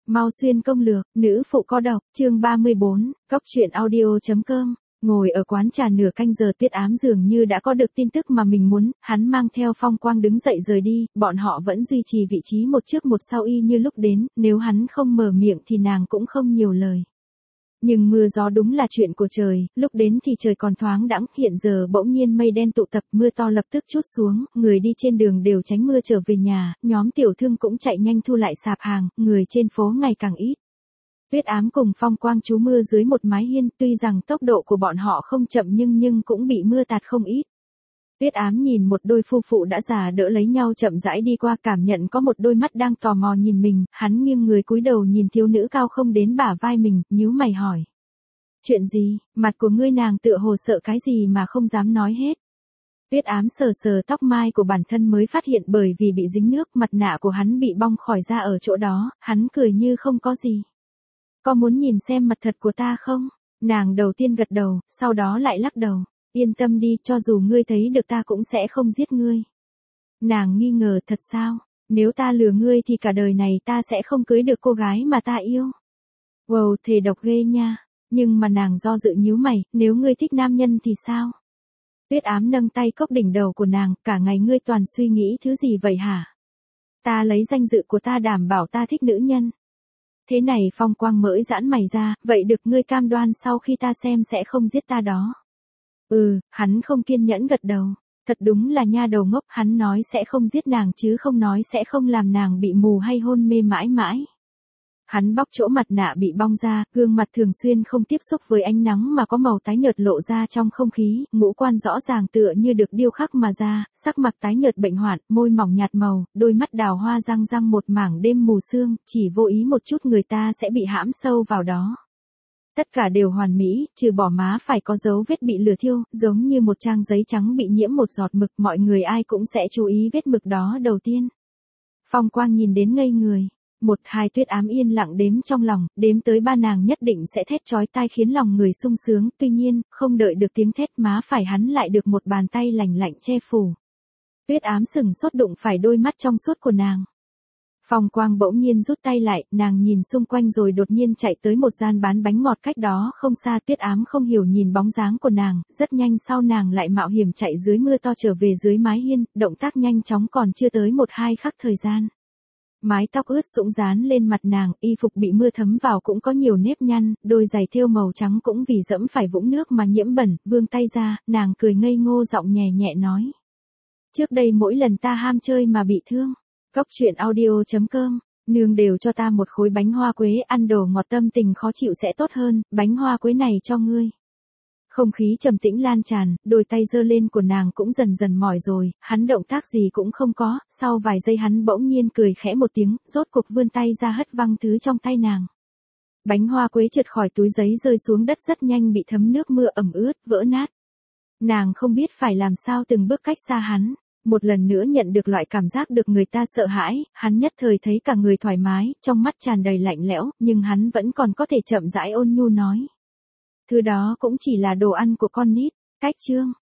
Mau xuyên công lược, nữ phụ có độc, chương 34, Cốc truyện audio.com. Ngồi ở quán trà nửa canh giờ, Tuyết Ám dường như đã có được tin tức mà mình muốn, hắn mang theo Phong Quang đứng dậy rời đi, bọn họ vẫn duy trì vị trí một trước một sau y như lúc đến, nếu hắn không mở miệng thì nàng cũng không nhiều lời. Nhưng mưa gió đúng là chuyện của trời, lúc đến thì trời còn thoáng đãng, hiện giờ bỗng nhiên mây đen tụ tập, mưa to lập tức trút xuống, người đi trên đường đều tránh mưa trở về nhà, nhóm tiểu thương cũng chạy nhanh thu lại sạp hàng, người trên phố ngày càng ít. Tuyết Ám cùng Phong Quang trú mưa dưới một mái hiên, tuy rằng tốc độ của bọn họ không chậm nhưng cũng bị mưa tạt không ít. Tuyết Ám nhìn một đôi phu phụ đã già đỡ lấy nhau chậm rãi đi qua, cảm nhận có một đôi mắt đang tò mò nhìn mình, hắn nghiêng người cúi đầu nhìn thiếu nữ cao không đến bả vai mình, nhíu mày hỏi. Chuyện gì, mặt của ngươi? Nàng tựa hồ sợ cái gì mà không dám nói hết. Tuyết Ám sờ sờ tóc mai của bản thân mới phát hiện bởi vì bị dính nước, mặt nạ của hắn bị bong khỏi ra ở chỗ đó, hắn cười như không có gì. Có muốn nhìn xem mặt thật của ta không? Nàng đầu tiên gật đầu, sau đó lại lắc đầu. Yên tâm đi, cho dù ngươi thấy được ta cũng sẽ không giết ngươi. Nàng nghi ngờ, thật sao? Nếu ta lừa ngươi thì cả đời này ta sẽ không cưới được cô gái mà ta yêu. Wow, thề độc ghê nha. Nhưng mà nàng do dự nhíu mày, nếu ngươi thích nam nhân thì sao? Tuyết Ám nâng tay cốc đỉnh đầu của nàng, cả ngày ngươi toàn suy nghĩ thứ gì vậy hả? Ta lấy danh dự của ta đảm bảo ta thích nữ nhân. Thế này Phong Quang mới giãn mày ra, vậy được, ngươi cam đoan sau khi ta xem sẽ không giết ta đó. Hắn không kiên nhẫn gật đầu. Thật đúng là nha đầu ngốc, hắn nói sẽ không giết nàng chứ không nói sẽ không làm nàng bị mù hay hôn mê mãi mãi. Hắn bóc chỗ mặt nạ bị bong ra, gương mặt thường xuyên không tiếp xúc với ánh nắng mà có màu tái nhợt lộ ra trong không khí, ngũ quan rõ ràng tựa như được điêu khắc mà ra, sắc mặt tái nhợt bệnh hoạn, môi mỏng nhạt màu, đôi mắt đào hoa răng răng một mảng đêm mù sương, chỉ vô ý một chút người ta sẽ bị hãm sâu vào đó. Tất cả đều hoàn mỹ, trừ bỏ má phải có dấu vết bị lửa thiêu, giống như một trang giấy trắng bị nhiễm một giọt mực, mọi người ai cũng sẽ chú ý vết mực đó đầu tiên. Phong Quang nhìn đến ngây người. 1, 2 Tuyết Ám yên lặng đếm trong lòng, đếm tới 3 nàng nhất định sẽ thét chói tai khiến lòng người sung sướng, tuy nhiên, không đợi được tiếng thét má phải hắn lại được một bàn tay lạnh lạnh che phủ. Tuyết Ám sừng sốt đụng phải đôi mắt trong suốt của nàng. Phong Quang bỗng nhiên rút tay lại, nàng nhìn xung quanh rồi đột nhiên chạy tới một gian bán bánh ngọt cách đó không xa. Tuyết Ám không hiểu nhìn bóng dáng của nàng, rất nhanh sau nàng lại mạo hiểm chạy dưới mưa to trở về dưới mái hiên, động tác nhanh chóng còn chưa tới 1-2 khắc thời gian. Mái tóc ướt sũng dán lên mặt nàng, y phục bị mưa thấm vào cũng có nhiều nếp nhăn, đôi giày thêu màu trắng cũng vì dẫm phải vũng nước mà nhiễm bẩn, vươn tay ra, nàng cười ngây ngô giọng nhẹ nhẹ nói. Trước đây mỗi lần ta ham chơi mà bị thương. Cốc truyện audio.com, nương đều cho ta một khối bánh hoa quế, ăn đồ ngọt tâm tình khó chịu sẽ tốt hơn, bánh hoa quế này cho ngươi. Không khí trầm tĩnh lan tràn, đôi tay giơ lên của nàng cũng dần dần mỏi rồi, hắn động tác gì cũng không có, sau vài giây hắn bỗng nhiên cười khẽ một tiếng, rốt cuộc vươn tay ra hất văng thứ trong tay nàng. Bánh hoa quế trượt khỏi túi giấy rơi xuống đất rất nhanh bị thấm nước mưa ẩm ướt, vỡ nát. Nàng không biết phải làm sao từng bước cách xa hắn. Một lần nữa nhận được loại cảm giác được người ta sợ hãi, hắn nhất thời thấy cả người thoải mái, trong mắt tràn đầy lạnh lẽo, nhưng hắn vẫn còn có thể chậm rãi ôn nhu nói. Thứ đó cũng chỉ là đồ ăn của con nít. Cách chương.